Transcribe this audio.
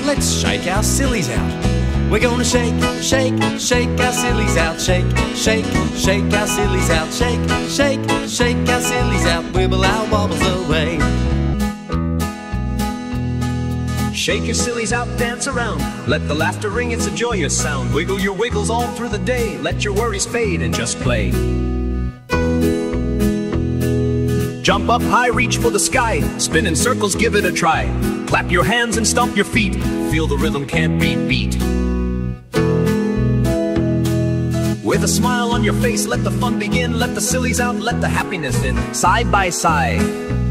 let's shake our sillies out. We're gonna shake, shake, shake our sillies out. Shake, shake, shake our sillies out. Shake, shake, shake our sillies out. Wibble our wobbles away. Shake your sillies out, dance around. Let the laughter ring, it's a joyous sound. Wiggle your wiggles all through the day. Let your worries fade and just play. Jump up high, reach for the sky. Spin in circles, give it a try. Clap your hands and stomp your feet. Feel the rhythm can't be beat. With a smile on your face, let the fun begin. Let the sillies out, let the happiness in. Side by side,